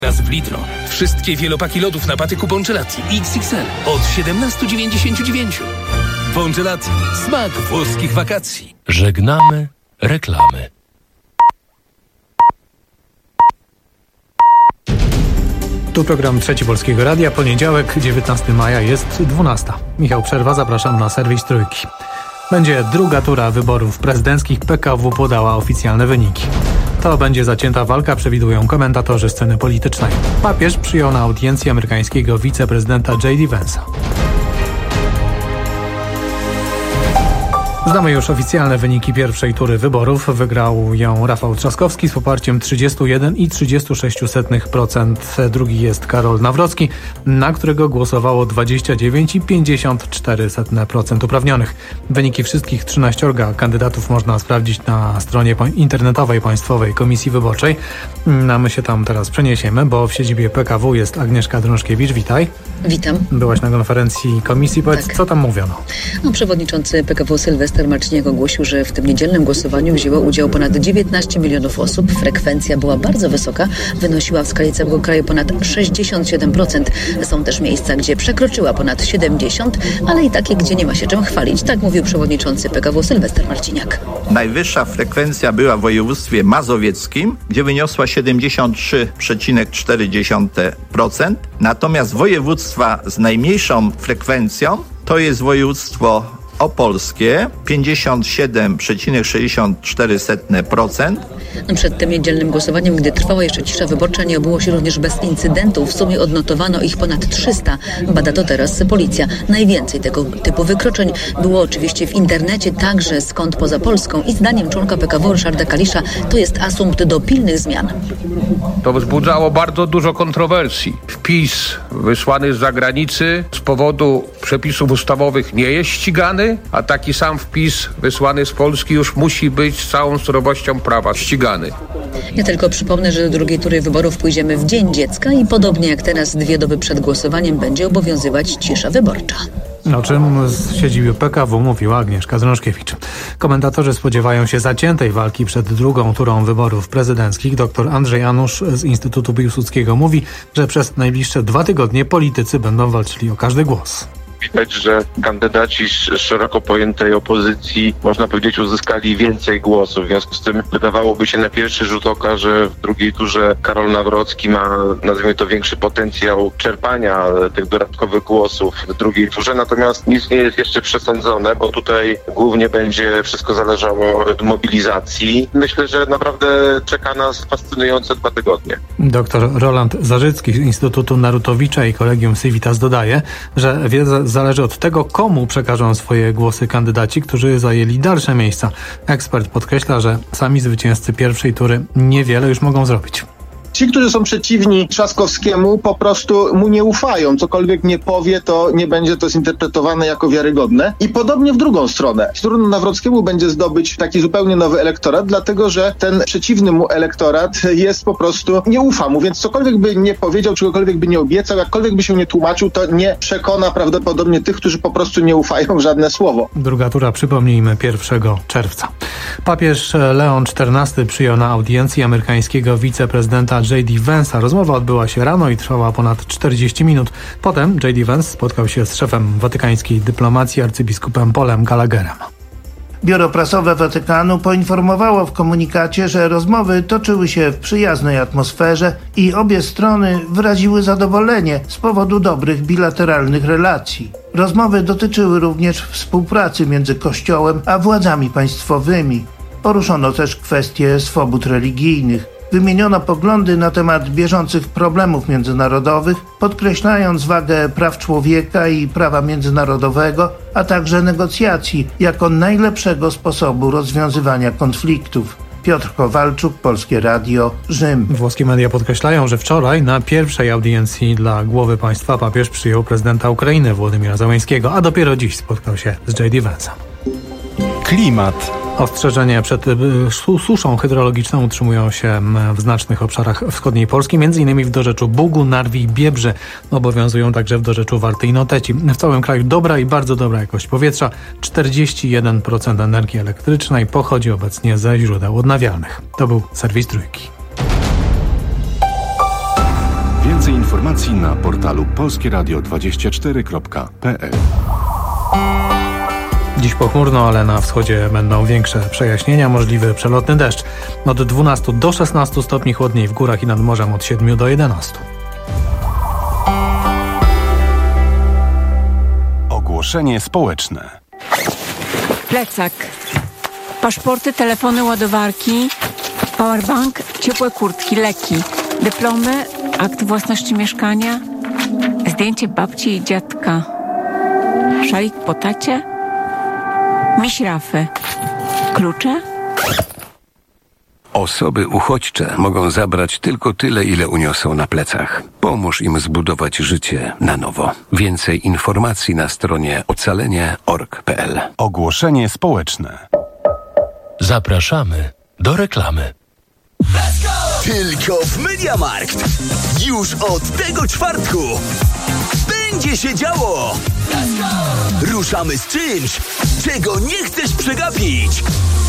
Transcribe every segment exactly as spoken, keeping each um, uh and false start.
Raz w litro. Wszystkie wielopaki lodów na patyku Bongelati X X L od siedemnaście dziewięćdziesiąt dziewięć. Bongelati. Smak włoskich wakacji. Żegnamy reklamy. Tu program Trzeci Polskiego Radia. Poniedziałek, dziewiętnastego maja, jest dwunasta. Michał Przerwa, zapraszam na serwis Trójki. Będzie druga tura wyborów prezydenckich. P K W podała oficjalne wyniki. To będzie zacięta walka, przewidują komentatorzy sceny politycznej. Papież przyjął na audiencji amerykańskiego wiceprezydenta J D Vance'a. Znamy już oficjalne wyniki pierwszej tury wyborów. Wygrał ją Rafał Trzaskowski z poparciem trzydzieści jeden i trzydzieści sześć procent. Drugi jest Karol Nawrocki, na którego głosowało dwadzieścia dziewięć i pięćdziesiąt cztery procent uprawnionych. Wyniki wszystkich trzynaściorga kandydatów można sprawdzić na stronie internetowej Państwowej Komisji Wyborczej. A my się tam teraz przeniesiemy, bo w siedzibie P K W jest Agnieszka Drążkiewicz. Witaj. Witam. Byłaś na konferencji komisji. Powiedz, tak. Co tam mówiono? No, przewodniczący P K W Sylwester Marciniak ogłosił, że w tym niedzielnym głosowaniu wzięło udział ponad dziewiętnaście milionów osób. Frekwencja była bardzo wysoka, wynosiła w skali całego kraju ponad sześćdziesiąt siedem procent. Są też miejsca, gdzie przekroczyła ponad siedemdziesiąt procent, ale i takie, gdzie nie ma się czym chwalić. Tak mówił przewodniczący P K W Sylwester Marciniak. Najwyższa frekwencja była w województwie mazowieckim, gdzie wyniosła siedemdziesiąt trzy przecinek cztery procent. Natomiast województwa z najmniejszą frekwencją to jest województwo opolskie, pięćdziesiąt siedem przecinek sześćdziesiąt cztery procent. Przed tym niedzielnym głosowaniem, gdy trwała jeszcze cisza wyborcza, nie obyło się również bez incydentów. W sumie odnotowano ich ponad trzysta. Bada to teraz policja. Najwięcej tego typu wykroczeń było oczywiście w internecie, także skąd poza Polską. I zdaniem członka P K W Ryszarda Kalisza to jest asumpt do pilnych zmian. To wzbudzało bardzo dużo kontrowersji. Wpis wysłany z zagranicy z powodu przepisów ustawowych nie jest ścigany, a taki sam wpis wysłany z Polski już musi być z całą surowością prawa ścigany. Ja tylko przypomnę, że do drugiej tury wyborów pójdziemy w Dzień Dziecka i podobnie jak teraz dwie doby przed głosowaniem będzie obowiązywać cisza wyborcza. O czym z siedziby P K W mówiła Agnieszka Drążkiewicz. Komentatorzy spodziewają się zaciętej walki przed drugą turą wyborów prezydenckich. Dr Andrzej Janusz z Instytutu Piłsudskiego mówi, że przez najbliższe dwa tygodnie politycy będą walczyli o każdy głos. Widać, że kandydaci z szeroko pojętej opozycji, można powiedzieć, uzyskali więcej głosów. W związku z tym wydawałoby się na pierwszy rzut oka, że w drugiej turze Karol Nawrocki ma, nazwijmy to, większy potencjał czerpania tych dodatkowych głosów w drugiej turze. Natomiast nic nie jest jeszcze przesądzone, bo tutaj głównie będzie wszystko zależało od mobilizacji. Myślę, że naprawdę czeka nas fascynujące dwa tygodnie. Doktor Roland Zarzycki z Instytutu Narutowicza i Collegium Civitas dodaje, że wiedza zależy od tego, komu przekażą swoje głosy kandydaci, którzy zajęli dalsze miejsca. Ekspert podkreśla, że sami zwycięzcy pierwszej tury niewiele już mogą zrobić. Ci, którzy są przeciwni Trzaskowskiemu, po prostu mu nie ufają. Cokolwiek nie powie, to nie będzie to zinterpretowane jako wiarygodne. I podobnie w drugą stronę. Trudno Nawrockiemu będzie zdobyć taki zupełnie nowy elektorat, dlatego że ten przeciwny mu elektorat jest po prostu, nie ufa mu, więc cokolwiek by nie powiedział, czegokolwiek by nie obiecał, jakkolwiek by się nie tłumaczył, to nie przekona prawdopodobnie tych, którzy po prostu nie ufają w żadne słowo. Druga tura, przypomnijmy, pierwszego czerwca. Papież Leon czternasty przyjął na audiencji amerykańskiego wiceprezydenta J D Vance'a. Rozmowa odbyła się rano i trwała ponad czterdzieści minut. Potem J D Vance spotkał się z szefem watykańskiej dyplomacji arcybiskupem Paulem Gallagherem. Biuro prasowe Watykanu poinformowało w komunikacie, że rozmowy toczyły się w przyjaznej atmosferze i obie strony wyraziły zadowolenie z powodu dobrych bilateralnych relacji. Rozmowy dotyczyły również współpracy między Kościołem a władzami państwowymi. Poruszono też kwestie swobód religijnych. Wymieniono poglądy na temat bieżących problemów międzynarodowych, podkreślając wagę praw człowieka i prawa międzynarodowego, a także negocjacji jako najlepszego sposobu rozwiązywania konfliktów. Piotr Kowalczuk, Polskie Radio, Rzym. Włoskie media podkreślają, że wczoraj na pierwszej audiencji dla głowy państwa papież przyjął prezydenta Ukrainy Władimira Zełenskiego, a dopiero dziś spotkał się z J D Vance'em. Klimat. Ostrzeżenia przed suszą hydrologiczną utrzymują się w znacznych obszarach wschodniej Polski, m.in. w dorzeczu Bugu, Narwi i Biebrzy. Obowiązują także w dorzeczu Warty i Noteci. W całym kraju dobra i bardzo dobra jakość powietrza. czterdzieści jeden procent energii elektrycznej pochodzi obecnie ze źródeł odnawialnych. To był serwis Trójki. informacji na portalu polskie radio dwadzieścia cztery kropka p l. Dziś pochmurno, ale na wschodzie będą większe przejaśnienia, możliwy przelotny deszcz. Od dwunastu do szesnastu stopni, chłodniej w górach i nad morzem od siedmiu do jedenastu. Ogłoszenie społeczne. Plecak, paszporty, telefony, ładowarki, powerbank, ciepłe kurtki, leki, dyplomy, akt własności mieszkania, zdjęcie babci i dziadka, szalik po tacie, miś Rafy, klucze. Osoby uchodźcze mogą zabrać tylko tyle, ile uniosą na plecach. Pomóż im zbudować życie na nowo. Więcej informacji na stronie ocalenie kropka org kropka p l. Ogłoszenie społeczne. Zapraszamy do reklamy. Tylko w MediaMarkt. Już od tego czwartku będzie się działo. Ruszamy z czymś, czego nie chcesz przegapić.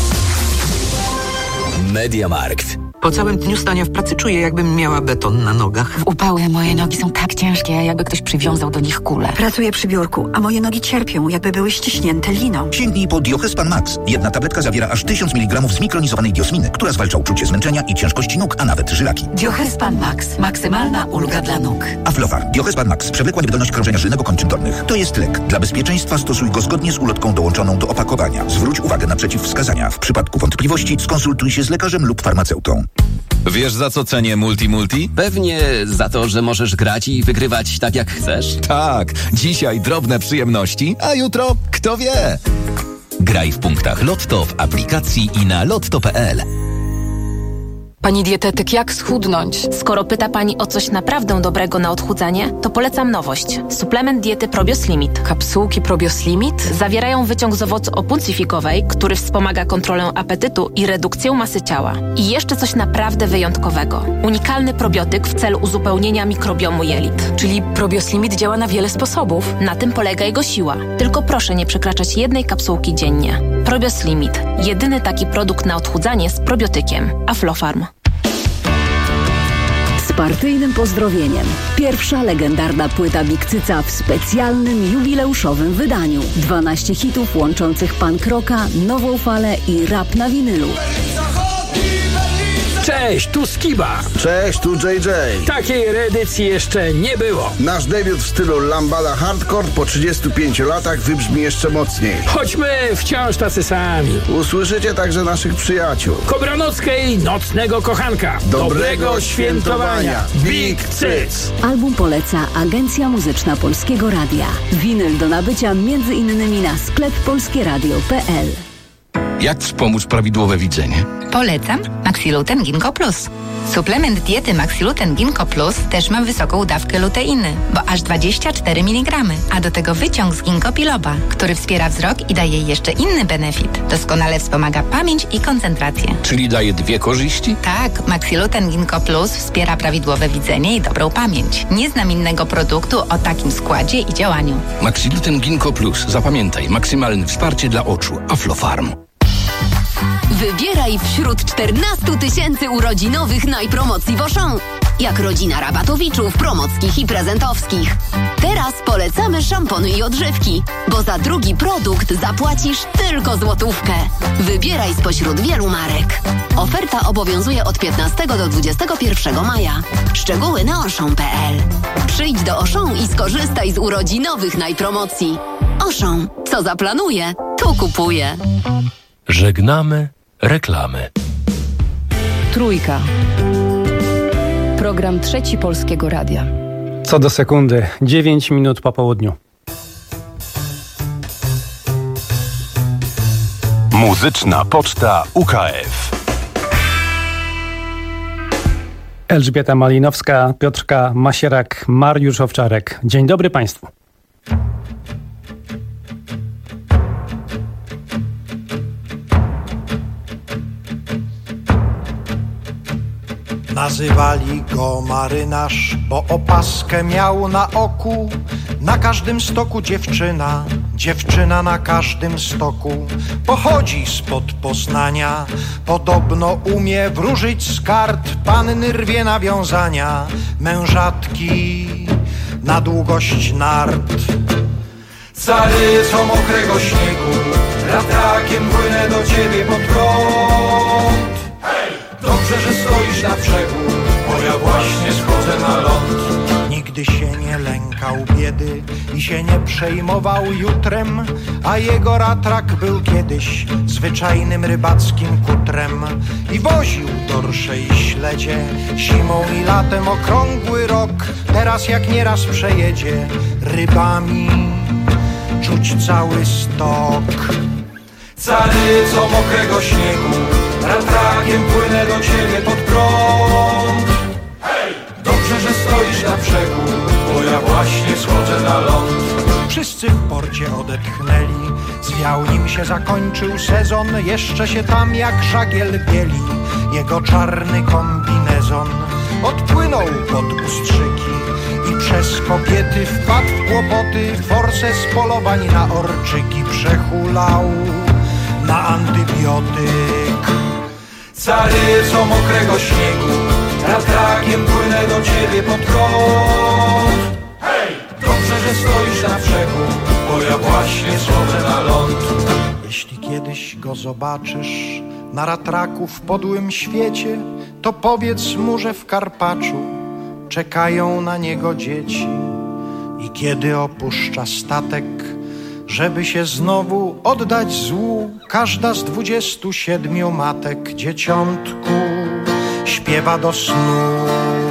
MediaMarkt. Po całym dniu stania w pracy czuję, jakbym miała beton na nogach. W upały moje nogi są tak ciężkie, jakby ktoś przywiązał do nich kulę. Pracuję przy biurku, a moje nogi cierpią, jakby były ściśnięte liną. Sięgnij po Diohespan Max. Jedna tabletka zawiera aż tysiąc miligramów zmikronizowanej diosminy, która zwalcza uczucie zmęczenia i ciężkości nóg, a nawet żylaki. Diohespan Max. Maksymalna ulga dla nóg. Aflofar. Diohespan Max. Przewlekła niewydolność krążenia żylnego kończyn dolnych. To jest lek. Dla bezpieczeństwa stosuj go zgodnie z ulotką dołączoną do opakowania. Zwróć uwagę na przeciwwskazania. W przypadku wątpliwości skonsultuj się z lekarzem lub farmaceutą. Wiesz, za co cenię Multi-Multi? Pewnie za to, że możesz grać i wygrywać tak jak chcesz. Tak, dzisiaj drobne przyjemności, a jutro kto wie. Graj w punktach Lotto w aplikacji i na lotto kropka p l. Pani dietetyk, jak schudnąć? Skoro pyta Pani o coś naprawdę dobrego na odchudzanie, to polecam nowość. Suplement diety Probios Limit. Kapsułki Probios Limit? Zawierają wyciąg z owocu opuncyfikowej, który wspomaga kontrolę apetytu i redukcję masy ciała. I jeszcze coś naprawdę wyjątkowego. Unikalny probiotyk w celu uzupełnienia mikrobiomu jelit. Czyli Probios Limit działa na wiele sposobów. Na tym polega jego siła. Tylko proszę nie przekraczać jednej kapsułki dziennie. Probios Limit. Jedyny taki produkt na odchudzanie z probiotykiem. Aflofarm. Z partyjnym pozdrowieniem. Pierwsza legendarna płyta Big Cyca w specjalnym, jubileuszowym wydaniu. dwanaście hitów łączących punk rocka, nową falę i rap na winylu. Cześć, tu Skiba. Cześć, tu J J. Takiej reedycji jeszcze nie było. Nasz debiut w stylu lambada hardcore po trzydziestu pięciu latach wybrzmi jeszcze mocniej. Choćmy wciąż tacy sami. Usłyszycie także naszych przyjaciół. Kobranockiej Nocnego Kochanka. Dobrego, Dobrego świętowania. Big Cyc. Album poleca Agencja Muzyczna Polskiego Radia. Winyl do nabycia między innymi na sklep polskieradio kropka p l. Jak wspomóc prawidłowe widzenie? Polecam Maxiluten Ginkgo Plus. Suplement diety Maxiluten Ginkgo Plus też ma wysoką dawkę luteiny, bo aż dwadzieścia cztery miligramy, a do tego wyciąg z ginkgo biloba, który wspiera wzrok i daje jeszcze inny benefit. Doskonale wspomaga pamięć i koncentrację. Czyli daje dwie korzyści? Tak, Maxiluten Ginkgo Plus wspiera prawidłowe widzenie i dobrą pamięć. Nie znam innego produktu o takim składzie i działaniu. Maxiluten Ginkgo Plus. Zapamiętaj, maksymalne wsparcie dla oczu. Aflofarm. Wybieraj wśród czternastu tysięcy urodzinowych najpromocji w Auchan. Jak rodzina rabatowiczów, promockich i prezentowskich. Teraz polecamy szampony i odżywki, bo za drugi produkt zapłacisz tylko złotówkę. Wybieraj spośród wielu marek. Oferta obowiązuje od piętnastego do dwudziestego pierwszego maja. Szczegóły na auchan kropka p l. Przyjdź do Auchan i skorzystaj z urodzinowych najpromocji. Auchan, co zaplanuje, to kupuje. Żegnamy reklamy. Trójka. Program Trzeci Polskiego Radia. Co do sekundy, dziewięć minut po południu. Muzyczna Poczta U K F. Elżbieta Malinowska, Piotrka Masierak, Mariusz Owczarek. Dzień dobry Państwu. Nazywali go marynarz, bo opaskę miał na oku. Na każdym stoku dziewczyna Dziewczyna na każdym stoku pochodzi spod Poznania. Podobno umie wróżyć z kart, panny rwie nawiązania, mężatki na długość nart. Caryco mokrego śniegu, ratrakiem płynę do ciebie pod prąd. Hej! Dobrze, że stoisz na brzegu, bo ja właśnie schodzę na ląd. Nigdy się nie lękał biedy i się nie przejmował jutrem, a jego ratrak był kiedyś zwyczajnym rybackim kutrem i woził dorsze i śledzie zimą i latem okrągły rok. Teraz jak nieraz przejedzie rybami czuć cały stok. Caryco mokrego śniegu, ratrakiem płynę do ciebie pod prąd. Hej! Dobrze, że stoisz na brzegu, bo ja właśnie schodzę na ląd. Wszyscy w porcie odetchnęli, zwiał nim się zakończył sezon. Jeszcze się tam jak żagiel bieli jego czarny kombinezon. Odpłynął pod ustrzyki i przez kobiety wpadł w kłopoty. Forsę z polowań na orczyki przehulał na antybiotyk. Caryco mokrego śniegu, ratrakiem płynę do ciebie pod prąd. Hej! Dobrze, że stoisz na brzegu, bo ja właśnie schodzę na ląd. Jeśli kiedyś go zobaczysz na ratraku w podłym świecie, to powiedz mu, że w Karpaczu czekają na niego dzieci. I kiedy opuszcza statek, żeby się znowu oddać złu, każda z dwudziestu siedmiu matek dzieciątku śpiewa do snu.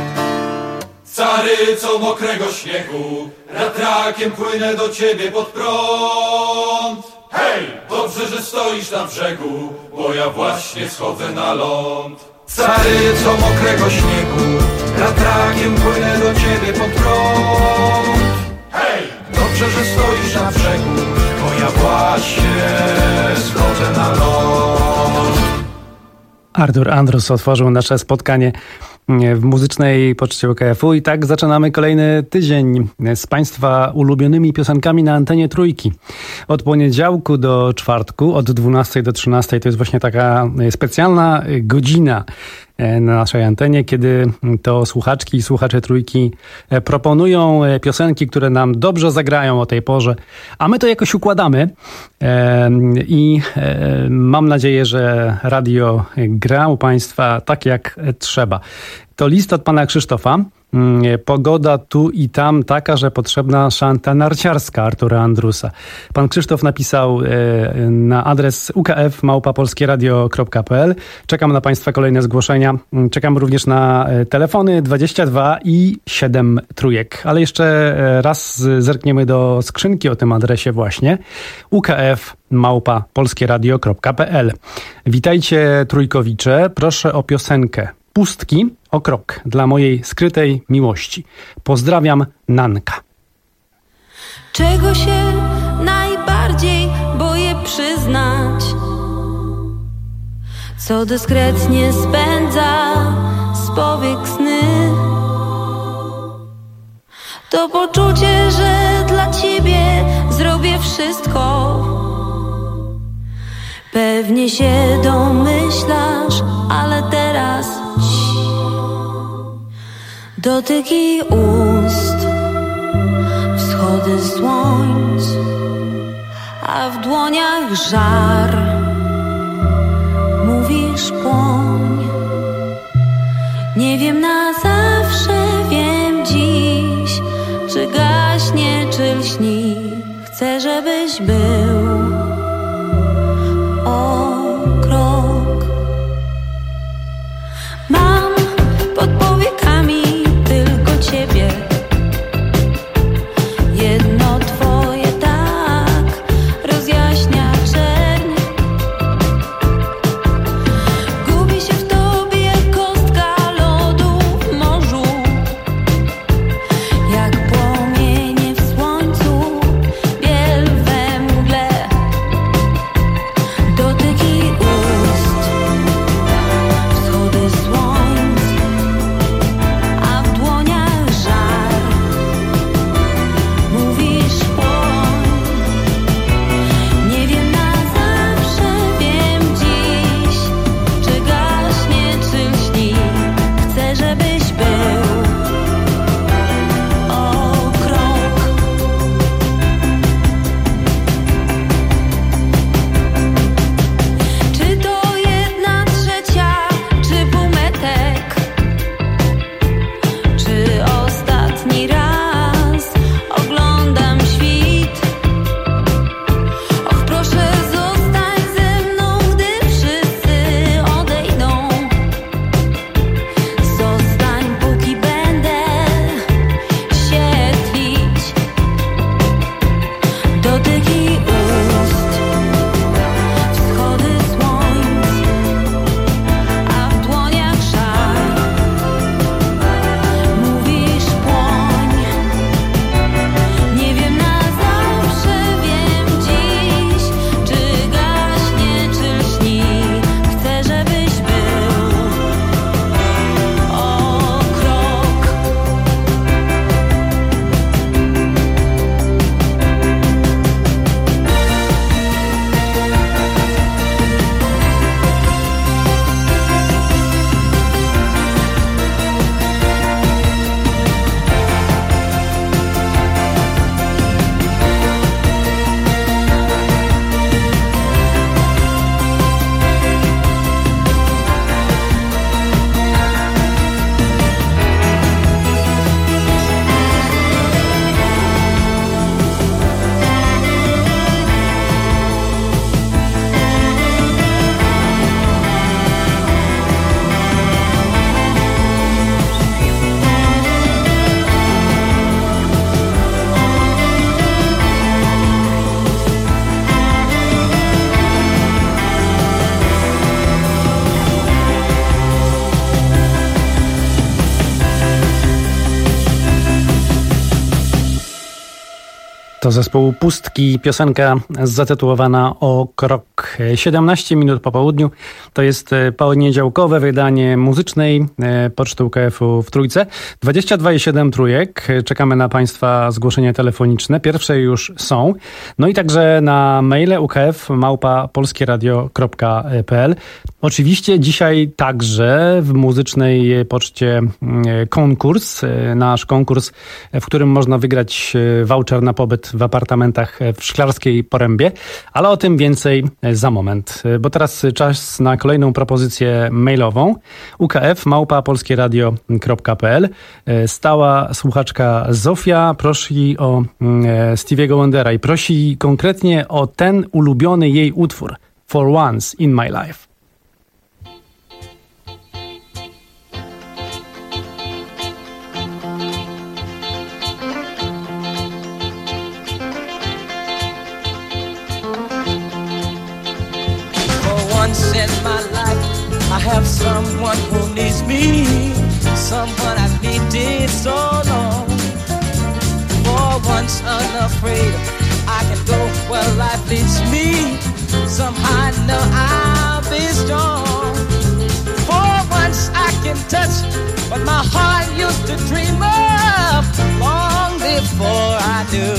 Caryco mokrego śniegu, ratrakiem płynę do ciebie pod prąd. Hej! Dobrze, że stoisz na brzegu, bo ja właśnie schodzę na ląd. Caryco mokrego śniegu, ratrakiem płynę do ciebie pod prąd. Hej! Dobrze, że stoisz na brzegu, bo ja właśnie schodzę na ląd. Artur Andrus otworzył nasze spotkanie w muzycznej poczcie U K F-u i tak zaczynamy kolejny tydzień z Państwa ulubionymi piosenkami na antenie Trójki. Od poniedziałku do czwartku, od dwunastej do trzynastej to jest właśnie taka specjalna godzina na naszej antenie, kiedy to słuchaczki i słuchacze Trójki proponują piosenki, które nam dobrze zagrają o tej porze, a my to jakoś układamy i mam nadzieję, że radio gra u Państwa tak jak trzeba. To list od pana Krzysztofa. Pogoda tu i tam taka, że potrzebna szanta narciarska Artura Andrusa. Pan Krzysztof napisał na adres u k f małpa polskie radio kropka p l. Czekam na Państwa kolejne zgłoszenia. Czekam również na telefony dwadzieścia dwa i siedem trójek. Ale jeszcze raz zerkniemy do skrzynki o tym adresie właśnie. u k f małpa polskie radio kropka p l. Witajcie trójkowicze. Proszę o piosenkę Pustki o krok dla mojej skrytej miłości. Pozdrawiam, Nanka. Czego się najbardziej boję przyznać? Co dyskretnie spędza z powiek sny? To poczucie, że dla ciebie zrobię wszystko. Pewnie się domyślasz, ale teraz ci. Dotyki ust, wschody słońc, a w dłoniach żar. Mówisz płoń. Nie wiem na zawsze, wiem dziś, czy gaśnie, czy lśni. Chcę, żebyś był o krok. Mam pod powiekami tylko ciebie. Jedno twoje tak rozjaśnia czerń. Gubi się w tobie jak kostka lodu w morzu, jak płomienie w słońcu, biel we mgle. To zespołu Pustki, piosenka zatytułowana O krok. siedemnaście minut po południu. To jest poniedziałkowe wydanie muzycznej Poczty U K F-u w Trójce. dwadzieścia dwa i siedem Trójek. Czekamy na Państwa zgłoszenia telefoniczne. Pierwsze już są. No i także na maile u k f małpa polskieradio kropka p l. Oczywiście dzisiaj także w muzycznej poczcie konkurs. Nasz konkurs, w którym można wygrać voucher na pobyt w apartamentach w Szklarskiej Porębie, ale o tym więcej za moment. Bo teraz czas na kolejną propozycję mailową u k f małpa polskieradio kropka p l. Stała słuchaczka Zofia prosi o Stevie'ego Wondera i prosi konkretnie o ten ulubiony jej utwór For Once in My Life. I have someone who needs me, someone I've needed so long. For once unafraid, I can go where life leads me. Somehow I know I'll be strong. For once I can touch what my heart used to dream of long before I knew.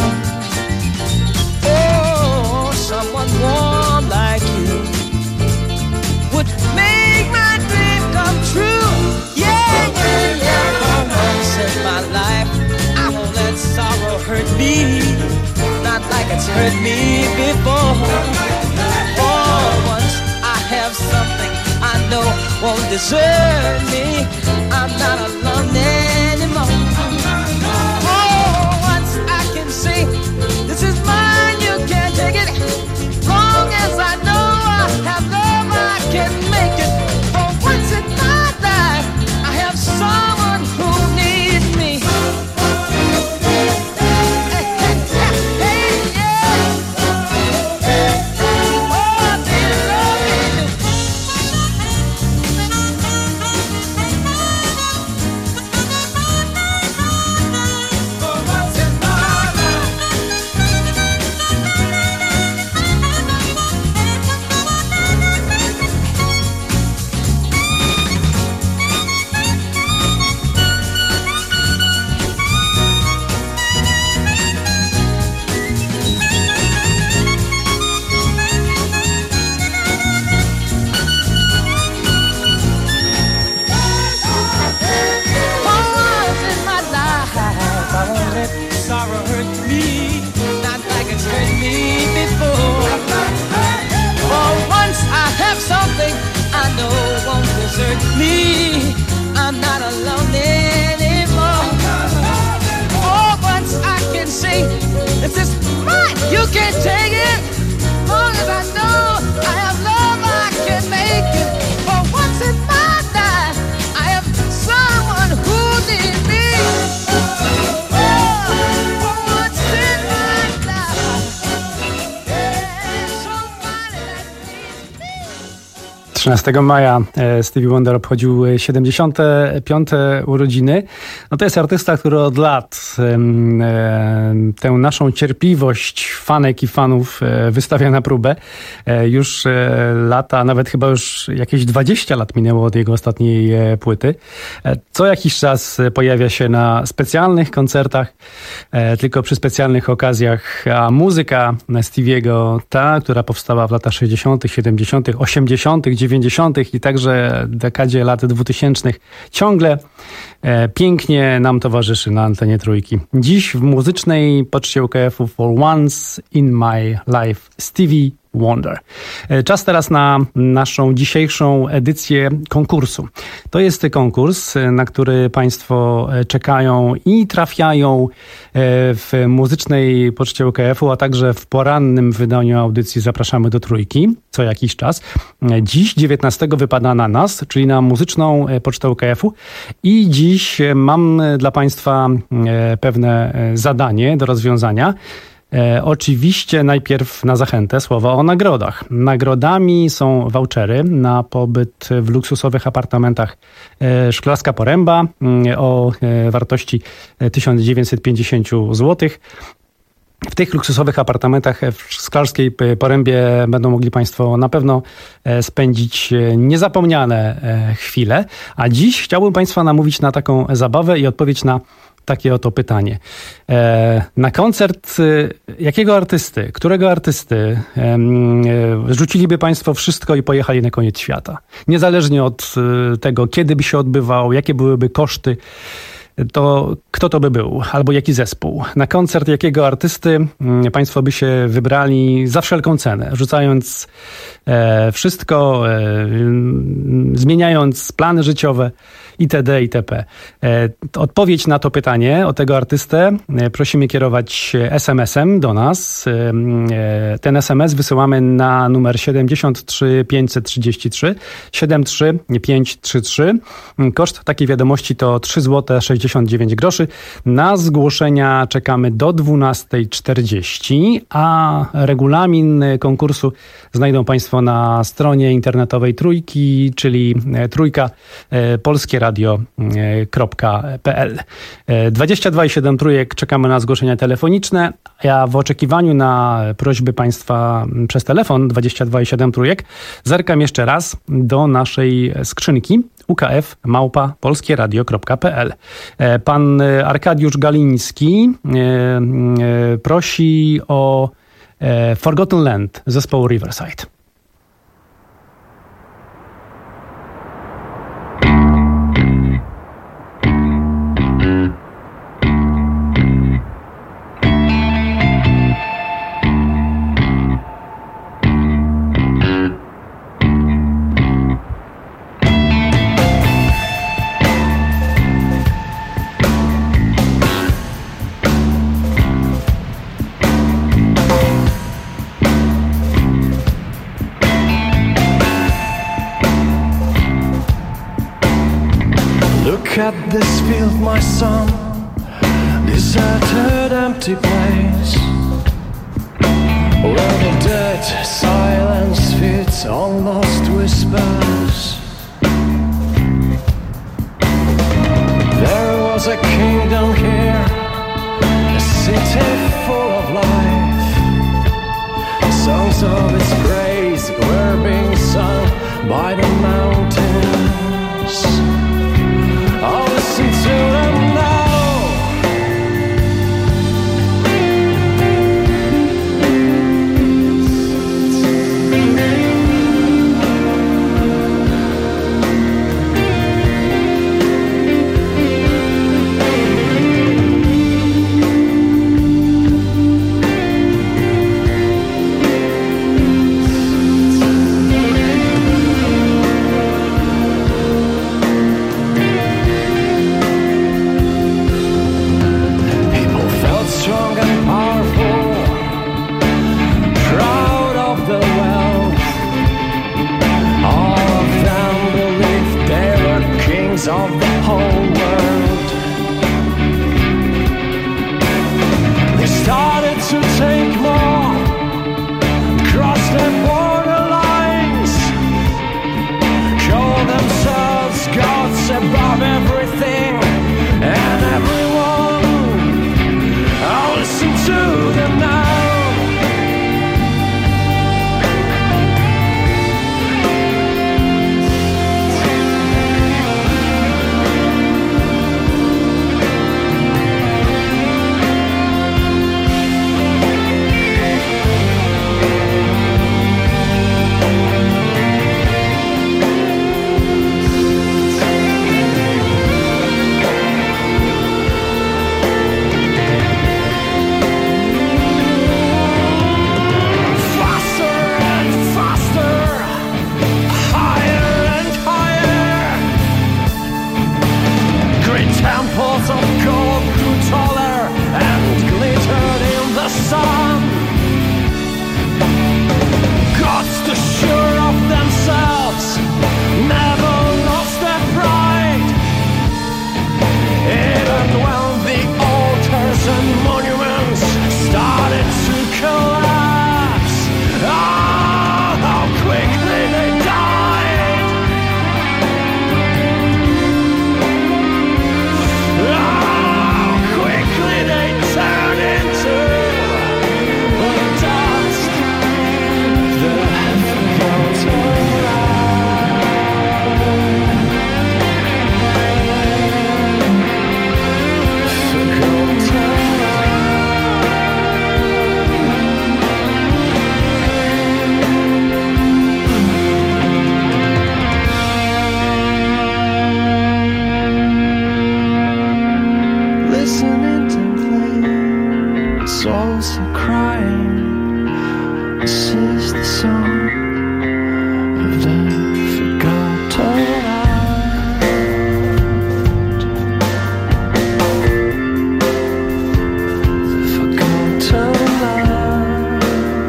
Oh, someone warm like you would make my dream come true. Yeah, yeah, yeah. For once in my life, I won't let sorrow hurt me, not like it's hurt me before. For once I have something I know won't desert me. I'm not alone anymore. For once I can say, this is mine, you can't take it. Long as I know I have love, I can make it. For once in my life, I have someone who needs me. Hey, hey, hey, yeah. Oh, they love me. For once in my life. I won't let sorrow hurt me, not like it's hurt me before. For once I have something I know won't desert me. I'm not alone anymore. For once I can say, this is mine, you can't take it. Long as I know I have love, I can make it. For once in my life, I have someone who needs me. trzynastego maja Stevie Wonder obchodził siedemdziesiąte piąte urodziny. No to jest artysta, który od lat e, tę naszą cierpliwość fanek i fanów e, wystawia na próbę. E, już e, lata, nawet chyba już jakieś dwadzieścia lat minęło od jego ostatniej e, płyty. E, co jakiś czas pojawia się na specjalnych koncertach, e, tylko przy specjalnych okazjach, a muzyka Stevie'ego, ta, która powstała w latach sześćdziesiątych, siedemdziesiątych, osiemdziesiątych, dziewięćdziesiątych i także dekadzie lat dwutysięcznych ciągle e, pięknie nam towarzyszy na antenie Trójki. Dziś w muzycznej poczcie U K F-u For Once in My Life Stevie Wonder. Czas teraz na naszą dzisiejszą edycję konkursu. To jest konkurs, na który Państwo czekają i trafiają w muzycznej poczcie U K F-u, a także w porannym wydaniu audycji Zapraszamy do Trójki co jakiś czas. Dziś dziewiętnastego wypada na nas, czyli na muzyczną pocztę U K F-u i dziś mam dla Państwa pewne zadanie do rozwiązania. E, oczywiście najpierw na zachętę słowa o nagrodach. Nagrodami są vouchery na pobyt w luksusowych apartamentach e, Szklarska Poręba e, o e, wartości tysiąc dziewięćset pięćdziesiąt złotych. W tych luksusowych apartamentach w Szklarskiej Porębie będą mogli Państwo na pewno spędzić niezapomniane chwile. A dziś chciałbym Państwa namówić na taką zabawę i odpowiedź na takie oto pytanie. Na koncert jakiego artysty, którego artysty rzuciliby Państwo wszystko i pojechali na koniec świata? Niezależnie od tego, kiedy by się odbywał, jakie byłyby koszty, to kto to by był, albo jaki zespół? Na koncert jakiego artysty Państwo by się wybrali za wszelką cenę, rzucając e, wszystko, e, zmieniając plany życiowe itd. itp. E, odpowiedź na to pytanie od tego artystę e, prosimy kierować es em esem do nas. E, ten es em es wysyłamy na numer siedem trzy pięć trzy trzy siedem trzy pięć trzy trzy. Koszt takiej wiadomości to trzy złote sześćdziesiąt dziewięć groszy. Na zgłoszenia czekamy do dwunastej czterdzieści, a regulamin konkursu znajdą Państwo na stronie internetowej Trójki, czyli trójka polskie radio kropka pe el. dwadzieścia dwa i siedem trójek czekamy na zgłoszenia telefoniczne. Ja w oczekiwaniu na prośby Państwa przez telefon dwadzieścia dwa i siedem trójek zerkam jeszcze raz do naszej skrzynki u k f małpa polskie radio kropka pe el. Pan Arkadiusz Galiński prosi o Forgotten Land zespołu Riverside. Look at this field, my son, deserted, empty place, where the dead silence feeds on lost whispers. There was a kingdom here, a city full of life. Songs of its praise were being sung by the mountains. I'll listen to them now. silence of crying. This is the song of the forgotten art. The forgotten art.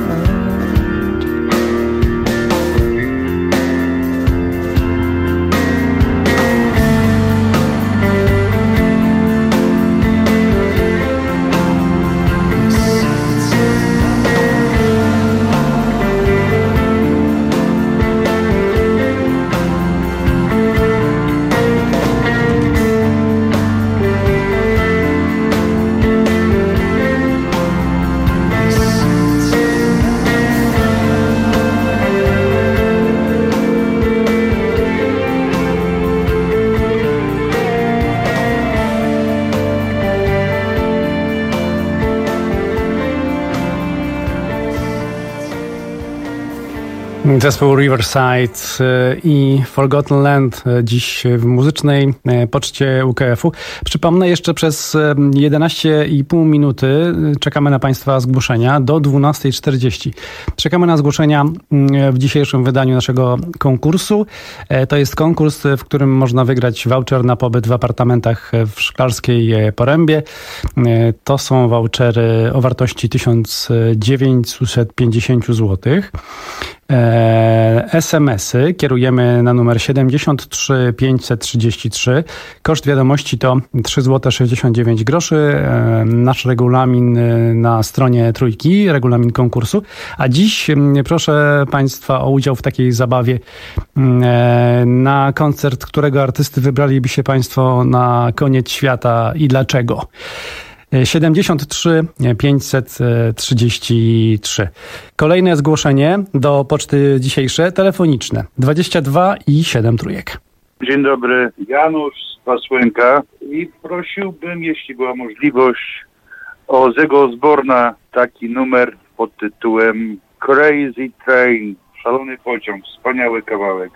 Zespół Riverside i Forgotten Land dziś w muzycznej poczcie U K F-u. Przypomnę, jeszcze przez jedenaście i pół minuty czekamy na Państwa zgłoszenia do dwunastej czterdzieści. Czekamy na zgłoszenia w dzisiejszym wydaniu naszego konkursu. To jest konkurs, w którym można wygrać voucher na pobyt w apartamentach w Szklarskiej Porębie. To są vouchery o wartości tysiąc dziewięćset pięćdziesiąt złotych. S M S-y kierujemy na numer siedemdziesiąt trzy pięćset trzydzieści trzy. Koszt wiadomości to trzy złote sześćdziesiąt dziewięć groszy. Nasz regulamin na stronie Trójki, regulamin konkursu. A dziś proszę Państwa o udział w takiej zabawie. Na koncert którego artysty wybraliby się Państwo na koniec świata i dlaczego? siedemdziesiąt trzy pięćset trzydzieści trzy. Kolejne zgłoszenie do poczty dzisiejsze, telefoniczne. dwadzieścia dwa i siedem trójek. Dzień dobry, Janusz z Pasłynka i prosiłbym, jeśli była możliwość, o Ozzy'ego Osborna taki numer pod tytułem Crazy Train, szalony pociąg, wspaniały kawałek.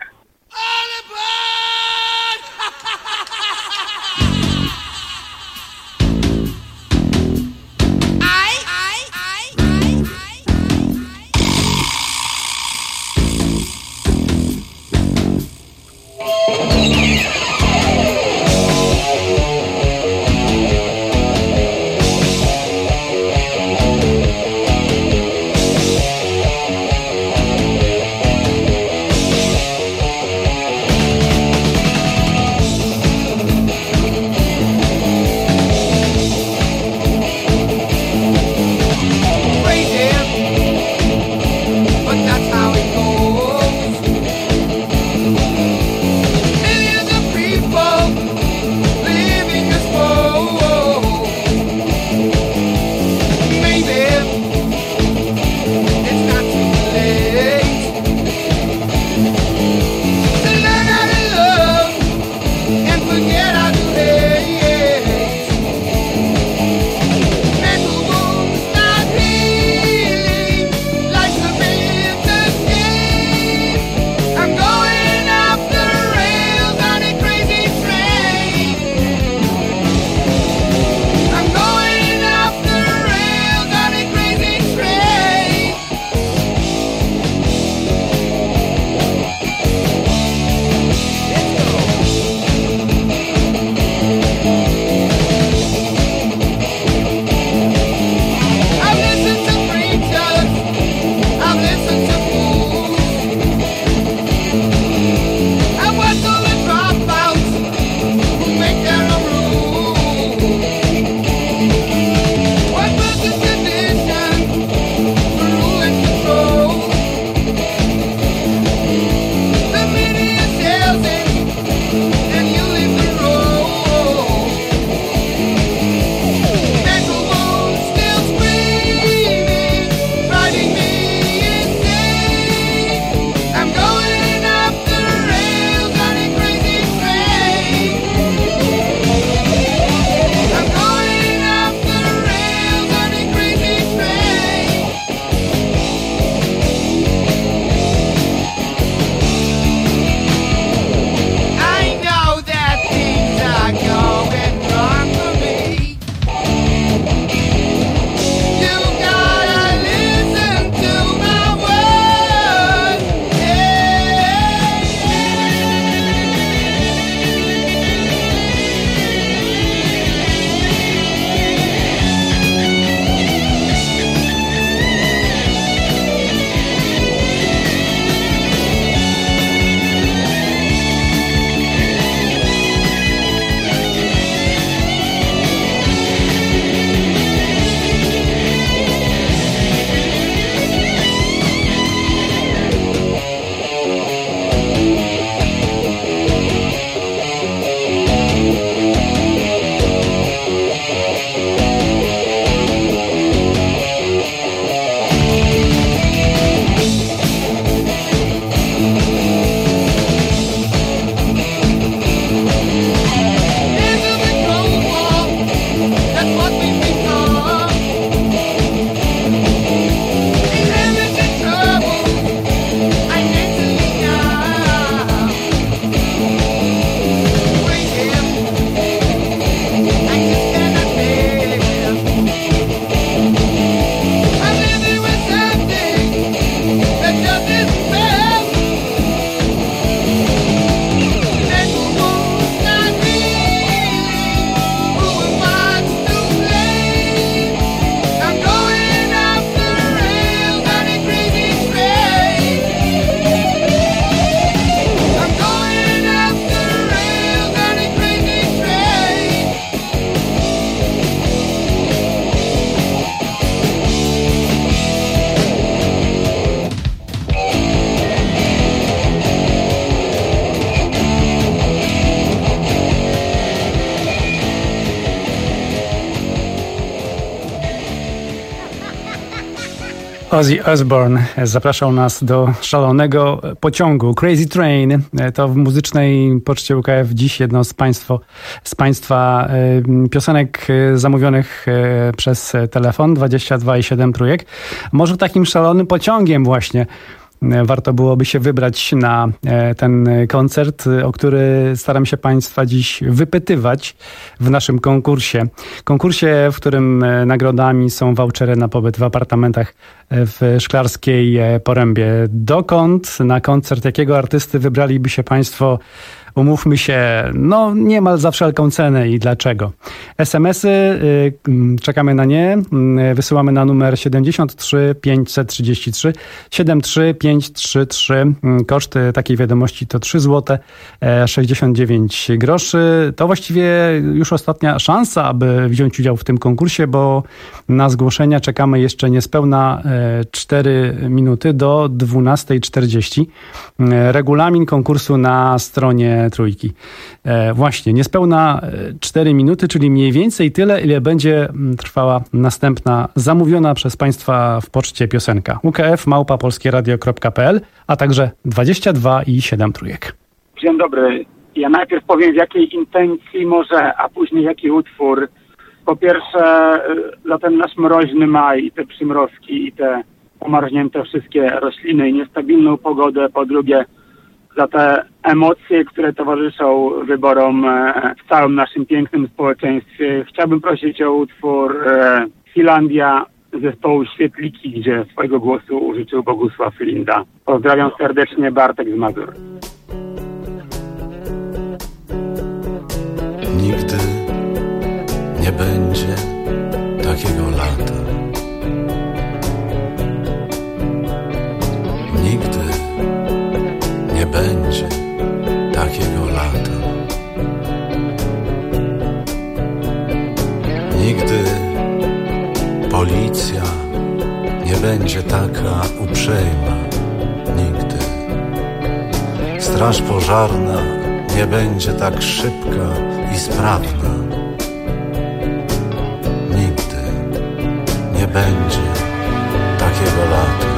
Ozzy Osbourne zapraszał nas do szalonego pociągu Crazy Train. To w muzycznej poczcie U K F dziś jedno z, państwo, z Państwa piosenek zamówionych przez telefon dwadzieścia dwa i siedem trójek. Może takim szalonym pociągiem właśnie warto byłoby się wybrać na ten koncert, o który staram się Państwa dziś wypytywać w naszym konkursie. Konkursie, w którym nagrodami są vouchery na pobyt w apartamentach w Szklarskiej Porębie. Dokąd, na koncert jakiego artysty wybraliby się Państwo? Umówmy się, no niemal za wszelką cenę i dlaczego. es em esy, y, czekamy na nie, y, wysyłamy na numer siedemdziesiąt trzy pięćset trzydzieści trzy siedemdziesiąt trzy pięćset trzydzieści trzy. Koszt takiej wiadomości to trzy złote sześćdziesiąt dziewięć groszy. To właściwie już ostatnia szansa, aby wziąć udział w tym konkursie, bo na zgłoszenia czekamy jeszcze niespełna cztery minuty do dwunastej czterdzieści. Regulamin konkursu na stronie Trójki. E, właśnie, niespełna cztery minuty, czyli mniej więcej tyle, ile będzie trwała następna zamówiona przez Państwa w poczcie piosenka. U K F małpa polskieradio kropka p l, a także dwadzieścia dwa i siedem trójek. Dzień dobry. Ja najpierw powiem, w jakiej intencji może, a później jaki utwór. Po pierwsze, za ten nasz mroźny maj i te przymrozki i te umarznięte wszystkie rośliny i niestabilną pogodę. Po drugie, za te emocje, które towarzyszą wyborom w całym naszym pięknym społeczeństwie. Chciałbym prosić o utwór Finlandia zespołu Świetliki, gdzie swojego głosu użyczył Bogusław Linda. Pozdrawiam serdecznie, Bartek z Mazur. Nigdy nie będzie takiego lata. Nigdy nie będzie takiego lata. Nigdy policja nie będzie taka uprzejma. Nigdy straż pożarna nie będzie tak szybka i sprawna. Nigdy nie będzie takiego lata.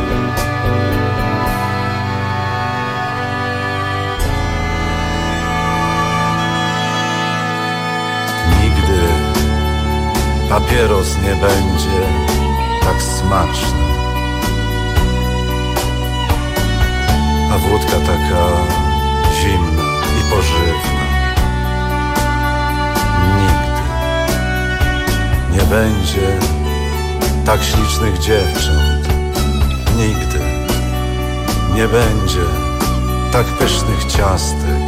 Nigdy papieros nie będzie tak smaczny, a wódka taka zimna i pożywna. Nigdy nie będzie tak ślicznych dziewcząt. Nigdy nie będzie tak pysznych ciastek.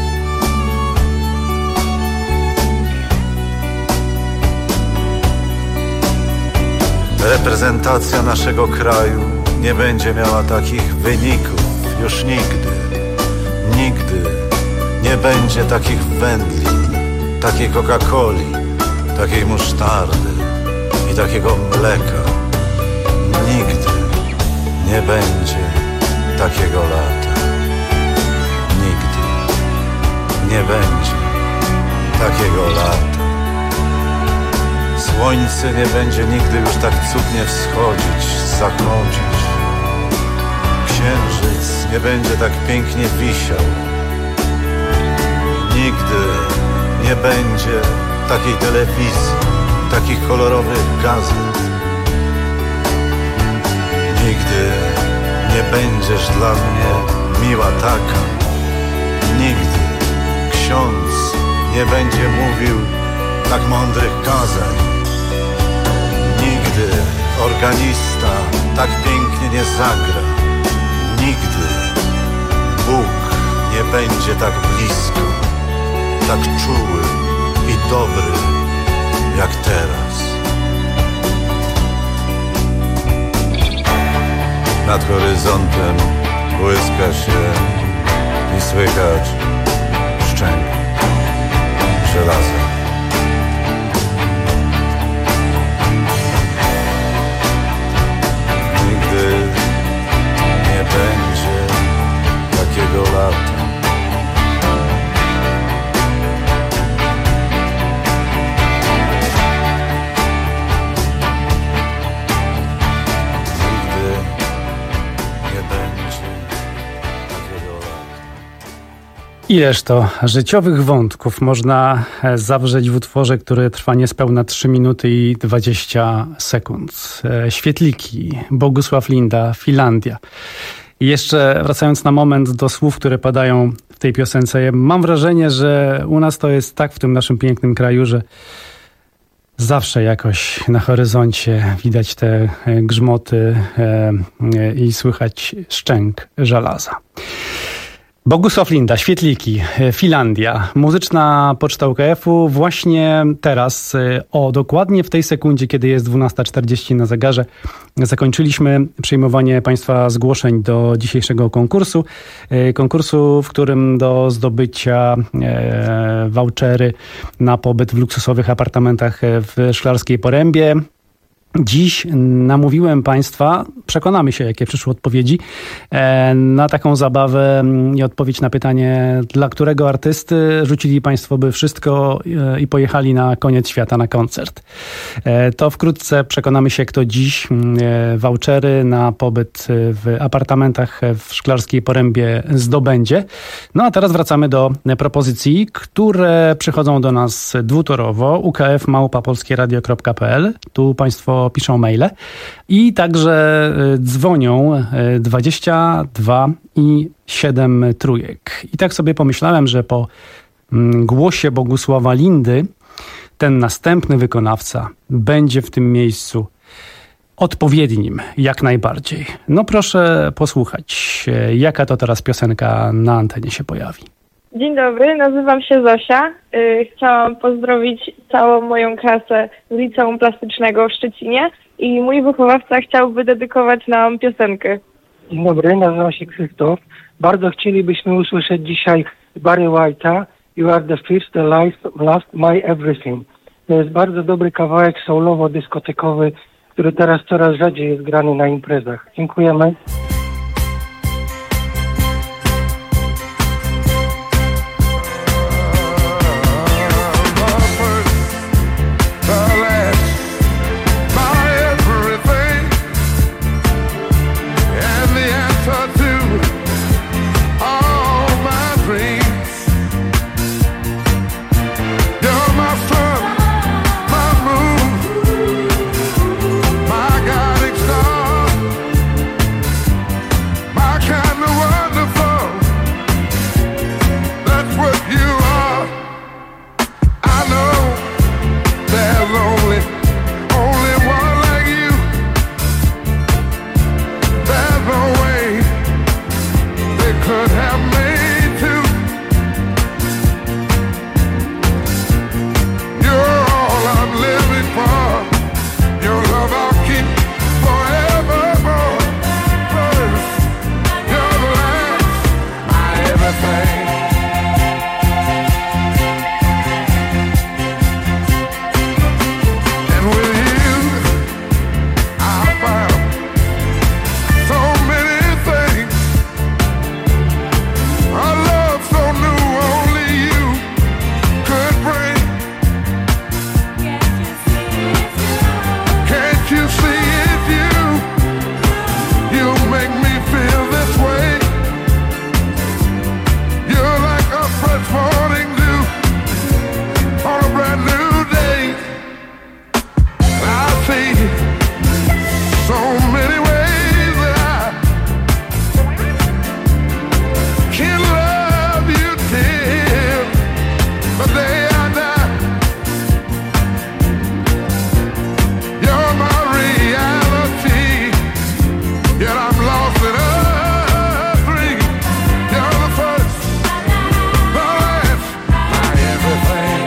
Reprezentacja naszego kraju nie będzie miała takich wyników już nigdy. Nigdy nie będzie takich wędlin, takiej Coca-Coli, takiej musztardy i takiego mleka. Nigdy nie będzie takiego lata. Nigdy nie będzie takiego lata. Słońce nie będzie nigdy już tak cudnie wschodzić, zachodzić. Księżyc nie będzie tak pięknie wisiał. Nigdy nie będzie takiej telewizji, takich kolorowych gazet. Nigdy nie będziesz dla mnie miła taka. Nigdy ksiądz nie będzie mówił tak mądrych kazań. Nigdy organista tak pięknie nie zagra. Nigdy Bóg nie będzie tak blisko, tak czuły i dobry jak teraz. Nad horyzontem błyska się i słychać szczęk żelaza. Nigdy nie będzie takiego lata. Ileż to życiowych wątków można zawrzeć w utworze, który trwa niespełna trzy minuty i dwadzieścia sekund. Świetliki, Bogusław Linda, Finlandia. I jeszcze wracając na moment do słów, które padają w tej piosence, mam wrażenie, że u nas to jest tak w tym naszym pięknym kraju, że zawsze jakoś na horyzoncie widać te grzmoty i słychać szczęk żelaza. Bogusław Linda, Świetliki, Finlandia, muzyczna poczta U K F-u. Właśnie teraz, o dokładnie w tej sekundzie, kiedy jest dwunasta czterdzieści na zegarze, zakończyliśmy przyjmowanie Państwa zgłoszeń do dzisiejszego konkursu. Konkursu, w którym do zdobycia e, vouchery na pobyt w luksusowych apartamentach w Szklarskiej Porębie. Dziś namówiłem Państwa, przekonamy się, jakie przyszły odpowiedzi, na taką zabawę i odpowiedź na pytanie, dla którego artysty rzucili Państwo by wszystko i pojechali na koniec świata na koncert. To wkrótce przekonamy się, kto dziś vouchery na pobyt w apartamentach w Szklarskiej Porębie zdobędzie. No a teraz wracamy do propozycji, które przychodzą do nas dwutorowo. U K F małpa polskieradio kropka p l. Tu Państwo piszą maile i także dzwonią dwadzieścia dwa i siedem trójek. I tak sobie pomyślałem, że po głosie Bogusława Lindy ten następny wykonawca będzie w tym miejscu odpowiednim jak najbardziej. No proszę posłuchać, jaka to teraz piosenka na antenie się pojawi. Dzień dobry, nazywam się Zosia. Chciałam pozdrowić całą moją klasę z Liceum Plastycznego w Szczecinie i mój wychowawca chciałby dedykować nam piosenkę. Dzień dobry, nazywam się Krzysztof. Bardzo chcielibyśmy usłyszeć dzisiaj Barry White'a You Are the First, the Last, last My Everything. To jest bardzo dobry kawałek soulowo-dyskotekowy, który teraz coraz rzadziej jest grany na imprezach. Dziękujemy. My guiding star. see so many ways that I can love you till the day I die. You're my reality, yet I'm lost in a dream. You're the first, the last, my everything.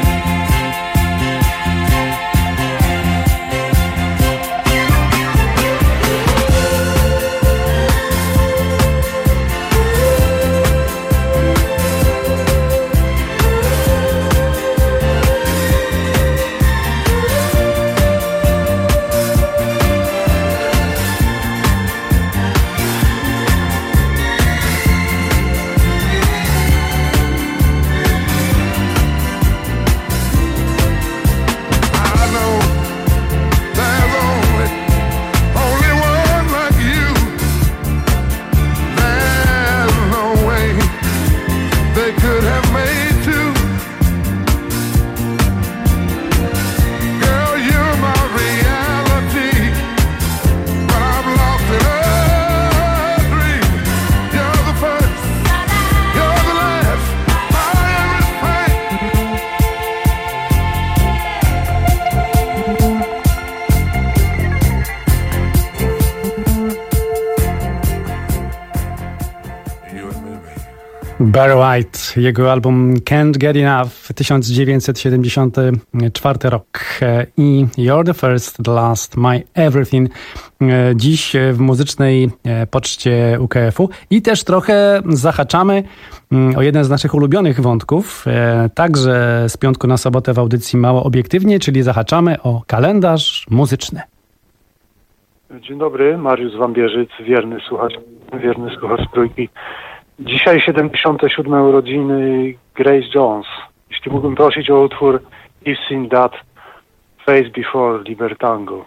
Barry White, jego album Can't Get Enough, tysiąc dziewięćset siedemdziesiąty czwarty rok i You're the First, the Last, My Everything. Dziś w muzycznej poczcie U K F-u i też trochę zahaczamy o jeden z naszych ulubionych wątków, także z piątku na sobotę w audycji Mało Obiektywnie, czyli zahaczamy o kalendarz muzyczny. Dzień dobry, Mariusz Wambierzyc, wierny słuchacz, wierny słuchacz Trójki. Dzisiaj siedemdziesiąte siódme urodziny Grace Jones. Jeśli mógłbym prosić o utwór You've Seen That Face Before Libertango.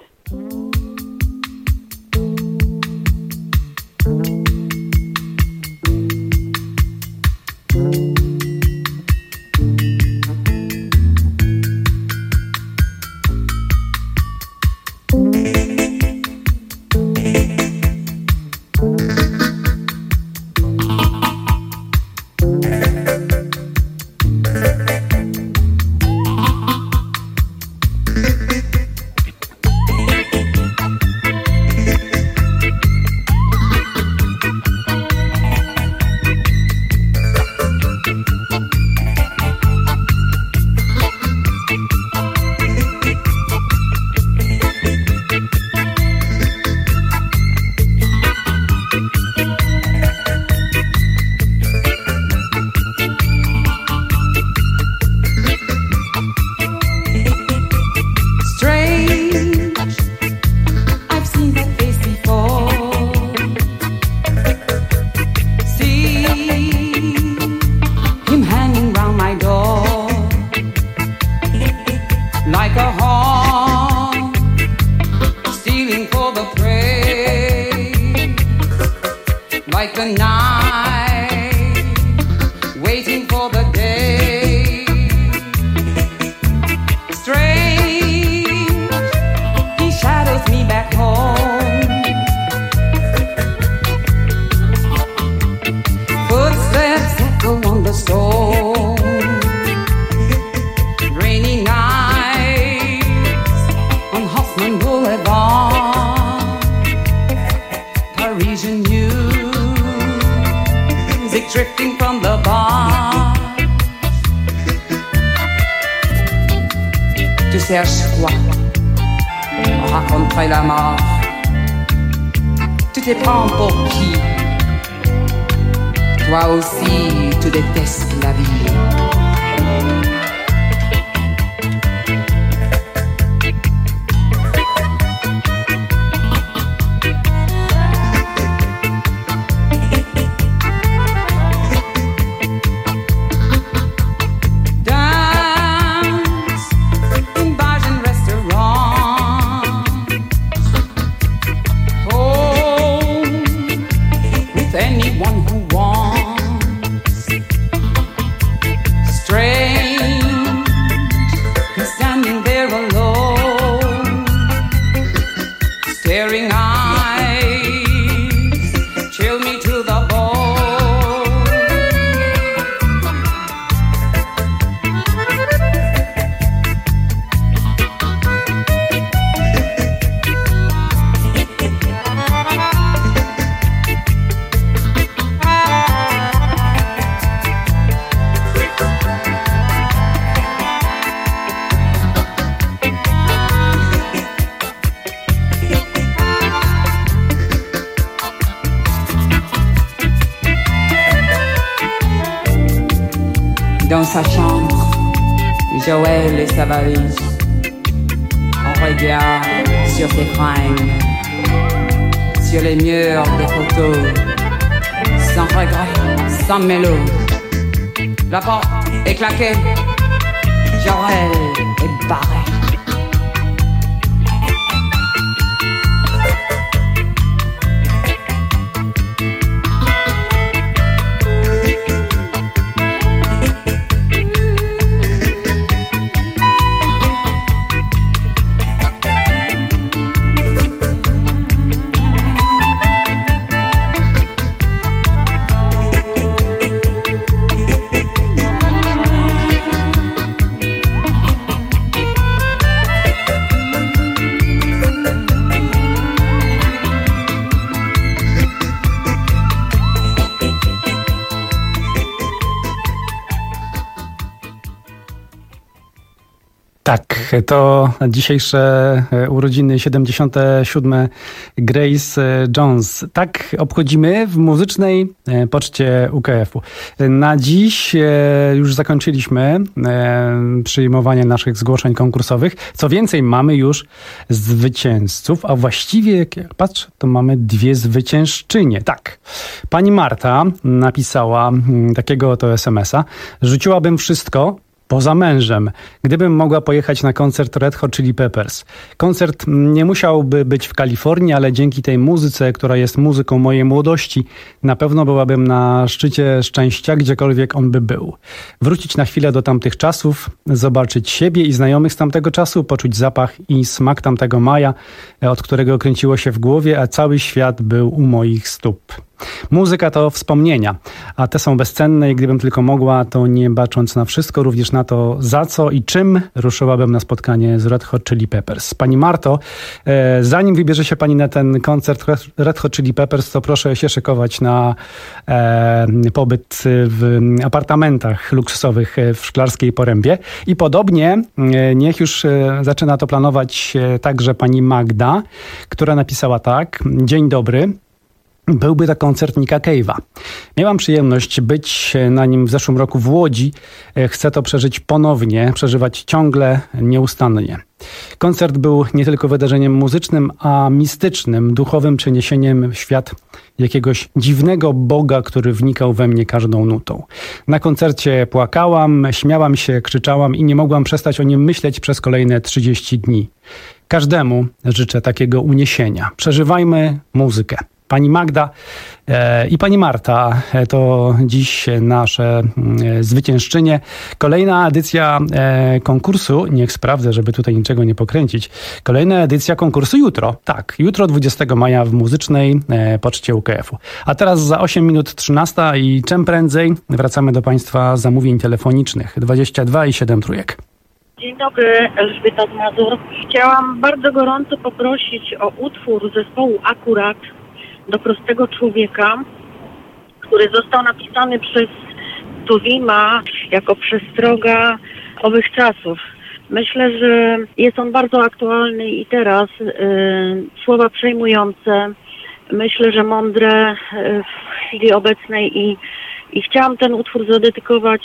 Anyone who wants staring eyes chill me to the bone. Dans sa chambre, Joël et sa valise. On regarde sur ses fringues, sur les murs des photos, sans regret, sans mélo. La porte est claquée, Joël est barré. Tak, to dzisiejsze urodziny siedemdziesiąte siódme Grace Jones. Tak obchodzimy w muzycznej poczcie U K F-u. Na dziś już zakończyliśmy przyjmowanie naszych zgłoszeń konkursowych. Co więcej, mamy już zwycięzców, a właściwie, jak patrzę, to mamy dwie zwyciężczynie. Tak, pani Marta napisała takiego oto es em es a. Rzuciłabym wszystko poza mężem, gdybym mogła pojechać na koncert Red Hot Chili Peppers. Koncert nie musiałby być w Kalifornii, ale dzięki tej muzyce, która jest muzyką mojej młodości, na pewno byłabym na szczycie szczęścia, gdziekolwiek on by był. Wrócić na chwilę do tamtych czasów, zobaczyć siebie i znajomych z tamtego czasu, poczuć zapach i smak tamtego maja, od którego kręciło się w głowie, a cały świat był u moich stóp. Muzyka to wspomnienia, a te są bezcenne i gdybym tylko mogła, to nie bacząc na wszystko, również na to, za co i czym ruszyłabym na spotkanie z Red Hot Chili Peppers. Pani Marto, e, zanim wybierze się pani na ten koncert Red Hot Chili Peppers, to proszę się szykować na e, pobyt w apartamentach luksusowych w Szklarskiej Porębie. I podobnie e, niech już e, zaczyna to planować e, także pani Magda, która napisała tak: dzień dobry. Byłby to koncert Nicka Cave'a. Miałam przyjemność być na nim w zeszłym roku w Łodzi. Chcę to przeżyć ponownie, przeżywać ciągle, nieustannie. Koncert był nie tylko wydarzeniem muzycznym, a mistycznym, duchowym przeniesieniem w świat jakiegoś dziwnego Boga, który wnikał we mnie każdą nutą. Na koncercie płakałam, śmiałam się, krzyczałam i nie mogłam przestać o nim myśleć przez kolejne trzydzieści dni. Każdemu życzę takiego uniesienia. Przeżywajmy muzykę. Pani Magda e, i pani Marta e, to dziś nasze e, zwyciężczynie. Kolejna edycja e, konkursu, niech sprawdzę, żeby tutaj niczego nie pokręcić. Kolejna edycja konkursu jutro. Tak, jutro dwudziestego maja w muzycznej e, poczcie U K F-u. A teraz za osiem minut trzynasta i czym prędzej wracamy do państwa zamówień telefonicznych. dwadzieścia dwa i siedem trójek. Dzień dobry, Elżbieta z Mazur. Chciałam bardzo gorąco poprosić o utwór zespołu Akurat do prostego człowieka, który został napisany przez Tuwima jako przestroga owych czasów. Myślę, że jest on bardzo aktualny i teraz y, słowa przejmujące, myślę, że mądre y, w chwili obecnej i, i chciałam ten utwór zadedykować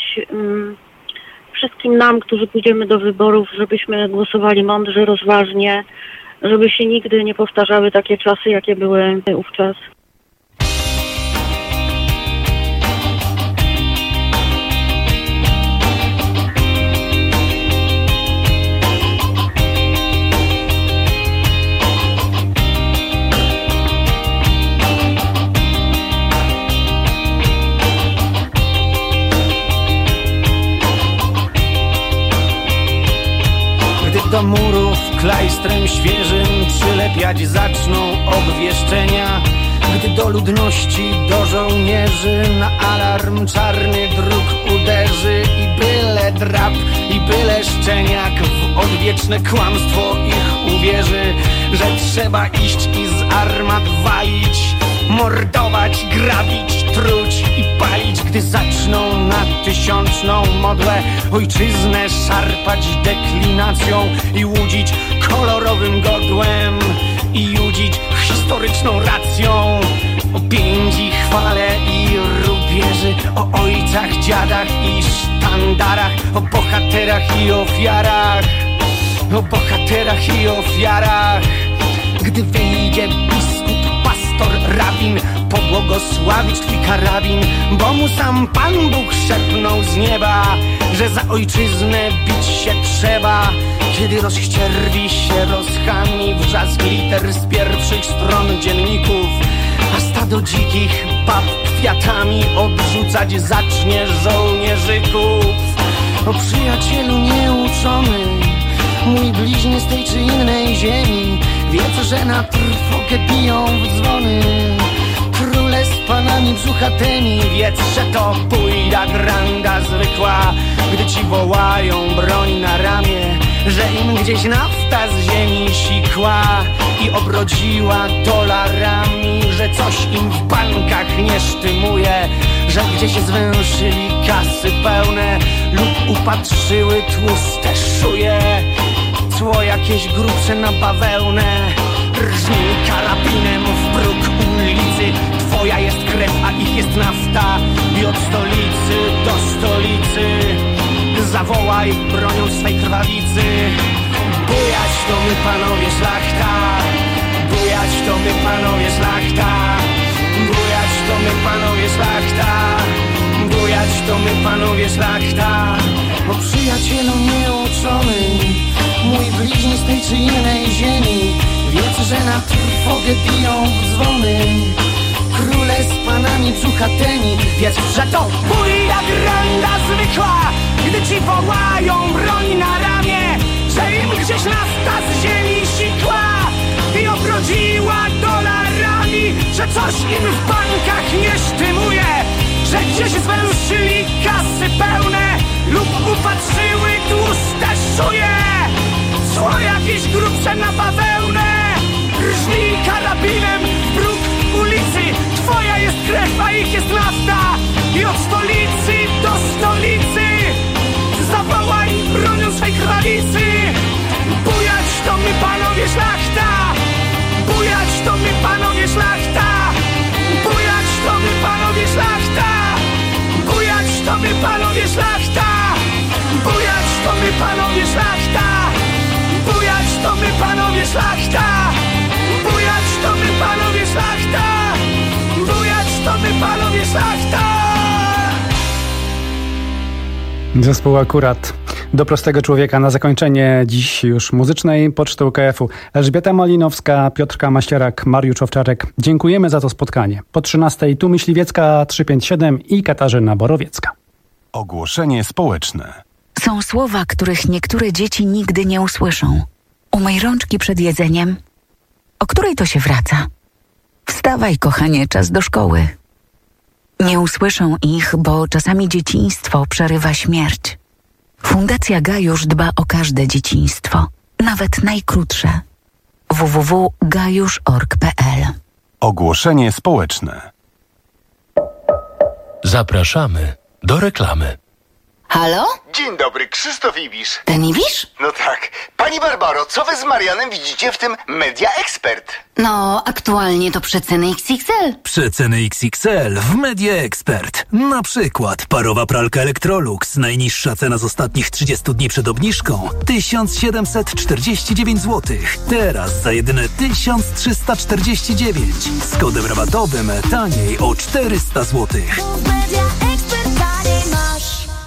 y, wszystkim nam, którzy pójdziemy do wyborów, żebyśmy głosowali mądrze, rozważnie, żeby się nigdy nie powtarzały takie czasy, jakie były wówczas. Do murów klajstrem świeżym przylepia Bujać zaczną obwieszczenia, gdy do ludności, do żołnierzy na alarm czarny dróg uderzy. I byle drab, i byle szczeniak w odwieczne kłamstwo ich uwierzy, że trzeba iść i z armat walić, mordować, grabić, truć i palić. Gdy zaczną na tysiączną modłę ojczyznę szarpać deklinacją i łudzić kolorowym godłem i judzić historyczną racją. O piędzi, chwale i rubieży, o ojcach, dziadach i sztandarach, o bohaterach i ofiarach, o bohaterach i ofiarach. Gdy wyjdzie biskup, pastor, rabin, pobłogosławić twój karabin, bo mu sam Pan Bóg szepnął z nieba, że za ojczyznę bić się trzeba. Kiedy rozścierwi się rozchami wrzask liter z pierwszych stron dzienników, a stado dzikich bab kwiatami odrzucać zacznie żołnierzyków. O przyjacielu nieuczony, mój bliźnie z tej czy innej ziemi, wiedz, że na trwogę biją w dzwony króle z panami brzuchatymi. Wiedz, że to pójda granda zwykła, gdy ci wołają broń na ramię, że im gdzieś nafta z ziemi sikła i obrodziła dolarami, że coś im w bankach nie sztymuje, że gdzieś zwęszyli kasy pełne lub upatrzyły tłuste szuje. Cło jakieś grubsze na bawełnę, rżnij karabinem w próg ulicy. Twoja jest krew, a ich jest nafta i od stolicy do stolicy zawołaj bronią swej krwawicy. Bujać to my panowie szlachta, bujać to my panowie szlachta, bujać to my panowie szlachta, bujać to my panowie szlachta. O przyjacielu nieuczony, mój bliźni z tej czy innej ziemi, wiedz, że na trwogę biją w dzwony króle z panami brzuchatymi. Wiedz, że to buja granda zwykła, gdy ci wołają broń na ramię, że im gdzieś nafta z ziemi sikła i obrodziła dolarami, że coś im w bankach nie sztymuje, że gdzieś zwęszyli kasy pełne lub upatrzyły tłuste szuje. Cło jakieś grubsze na bawełnę, rżnij karabinem w próg ulicy. Twoja jest krew, a ich jest nafta i od stolicy do stolicy zawołaj bronią swej krwawicy. Bujać to my panowie szlachta, bujać to my panowie szlachta, bujać to my panowie szlachta, bujać to my panowie szlachta, bujać to my panowie szlachta, bujać to my panowie szlachta, bujać to my panowie szlachta, bujać to my panowie szlachta. Zespół Akurat. Do prostego człowieka na zakończenie dziś już muzycznej Poczty U K F-u. Elżbieta Malinowska, Piotr Kamaścierak, Mariusz Owczarek. Dziękujemy za to spotkanie. Po trzynastej tu Myśliwiecka trzysta pięćdziesiąt siedem i Katarzyna Borowiecka. Ogłoszenie społeczne. Są słowa, których niektóre dzieci nigdy nie usłyszą. Umyj rączki przed jedzeniem. O której to się wraca? Wstawaj, kochanie, czas do szkoły. Nie usłyszą ich, bo czasami dzieciństwo przerywa śmierć. Fundacja Gajusz dba o każde dzieciństwo, nawet najkrótsze. w w w kropka gajusz kropka org kropka p l. Ogłoszenie społeczne. Zapraszamy do reklamy. Halo? Dzień dobry, Krzysztof Ibisz. Ten Ibisz? No tak. Pani Barbaro, co wy z Marianem widzicie w tym Media Expert? No, aktualnie to przeceny X X L. Przeceny X X L w Media Expert. Na przykład parowa pralka Electrolux. Najniższa cena z ostatnich trzydziestu dni przed obniżką tysiąc siedemset czterdzieści dziewięć złotych. Teraz za jedyne tysiąc trzysta czterdzieści dziewięć. Z kodem rabatowym taniej o czterysta złotych.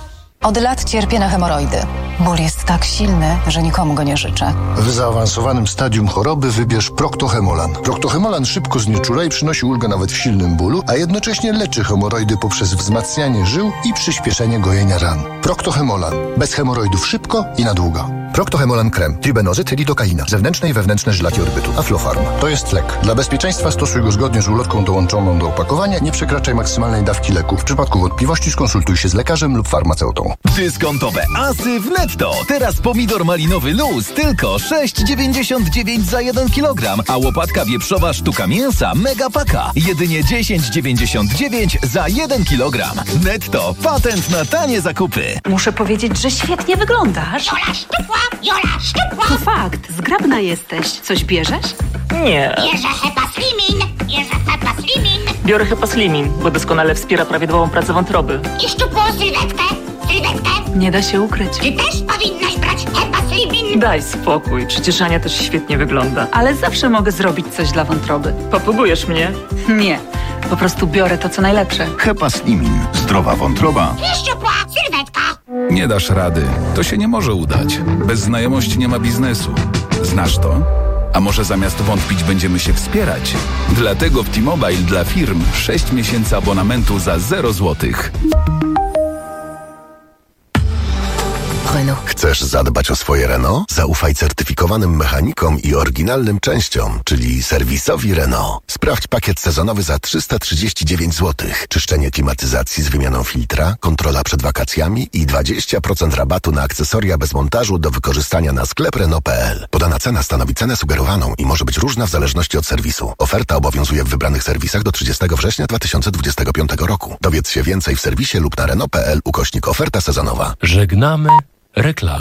Od lat cierpię na hemoroidy. Ból jest tak silny, że nikomu go nie życzę. W zaawansowanym stadium choroby wybierz Proctohemolan. Proctohemolan szybko znieczula i przynosi ulgę nawet w silnym bólu, a jednocześnie leczy hemoroidy poprzez wzmacnianie żył i przyspieszenie gojenia ran. Proctohemolan. Bez hemoroidów szybko i na długo. Proctohemolan krem, tribenozyt, lidokaina, zewnętrzne i wewnętrzne żylaki orbytu, Aflofarm. To jest lek. Dla bezpieczeństwa stosuj go zgodnie z ulotką dołączoną do opakowania. Nie przekraczaj maksymalnej dawki leku. W przypadku wątpliwości skonsultuj się z lekarzem lub farmaceutą. Dyskontowe asy w Netto. Teraz pomidor malinowy luz tylko sześć dziewięćdziesiąt dziewięć za jeden kilogram, a łopatka wieprzowa sztuka mięsa mega paka jedynie dziesięć dziewięćdziesiąt dziewięć za jeden kilogram. Netto. Patent na tanie zakupy. Muszę powiedzieć, że świetnie wyglądasz. Jola szczupła, Jola szczupła. To fakt, zgrabna jesteś. Coś bierzesz? Nie. Bierze Hepa Slimin, bierze Hepa Slimin. Biorę Hepa Slimin, bo doskonale wspiera prawidłową pracę wątroby. I szczupłą sylwetkę, sylwetkę. Nie da się ukryć. Ty też powinnaś brać Hepa Slimin. Daj spokój, przecież Ania też świetnie wygląda. Ale zawsze mogę zrobić coś dla wątroby. Popugujesz mnie? Nie, po prostu biorę to, co najlepsze. Hepa Slimin. Zdrowa wątroba. I szczupła sylwetka. Nie dasz rady. To się nie może udać. Bez znajomości nie ma biznesu. Znasz to? A może zamiast wątpić będziemy się wspierać? Dlatego w T-Mobile dla firm sześć miesięcy abonamentu za zero złotych. Renault. Chcesz zadbać o swoje Renault? Zaufaj certyfikowanym mechanikom i oryginalnym częściom, czyli serwisowi Renault. Sprawdź pakiet sezonowy za trzysta trzydzieści dziewięć złotych. Czyszczenie klimatyzacji z wymianą filtra, kontrola przed wakacjami i dwadzieścia procent rabatu na akcesoria bez montażu do wykorzystania na sklep Renault kropka p l. Podana cena stanowi cenę sugerowaną i może być różna w zależności od serwisu. Oferta obowiązuje w wybranych serwisach do trzydziestego września dwa tysiące dwudziestego piątego roku. Dowiedz się więcej w serwisie lub na Renault kropka p l ukośnik oferta sezonowa. Żegnamy reklamy.